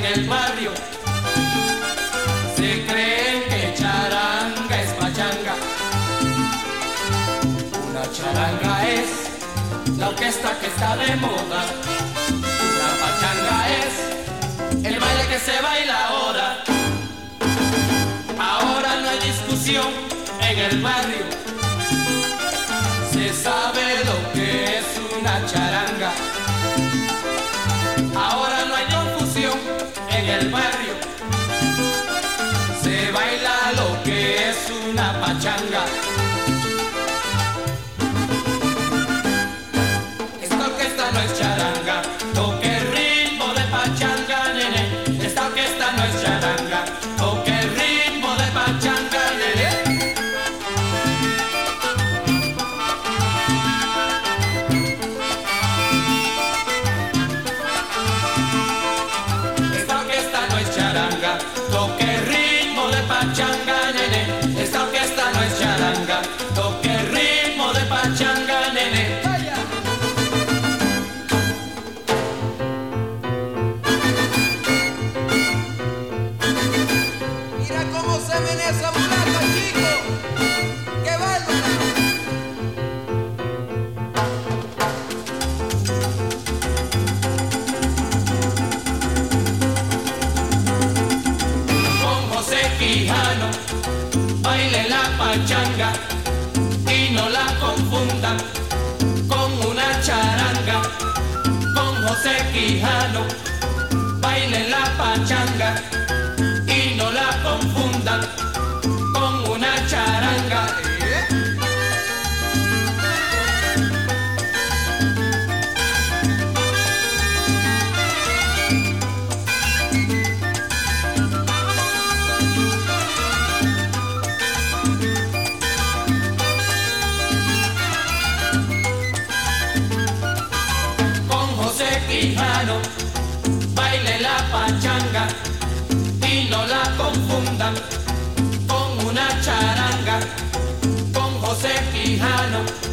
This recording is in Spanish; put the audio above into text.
el barrio se creen que charanga es pachanga. Una charanga es la orquesta que está de moda. La pachanga es el baile que se baila ahora. Ahora no hay discusión en el barrio, se sabe lo que es una charanga. Ahora no hay confusión en el barrio, se baila lo que es una pachanga. Esta orquesta no es charanga, toque el ritmo de pachanga, nene. Esta orquesta no es charanga, toque el ritmo de pachanga, nene. Esta orquesta no es charanga, toque el ritmo de pachanga, nene. Esta orquesta no es charanga, toque el ritmo de pachanga, nene. Mira cómo se menea esa mulata, chico. ¡Qué bárbara! Con José Quijano baile la pachanga y no la confundan con una charanga. Con José Quijano baile la pachanga y no la confundan con una charanga. Con José Quijano baile la pachanga y no la confundan con una charanga. Con José Quijano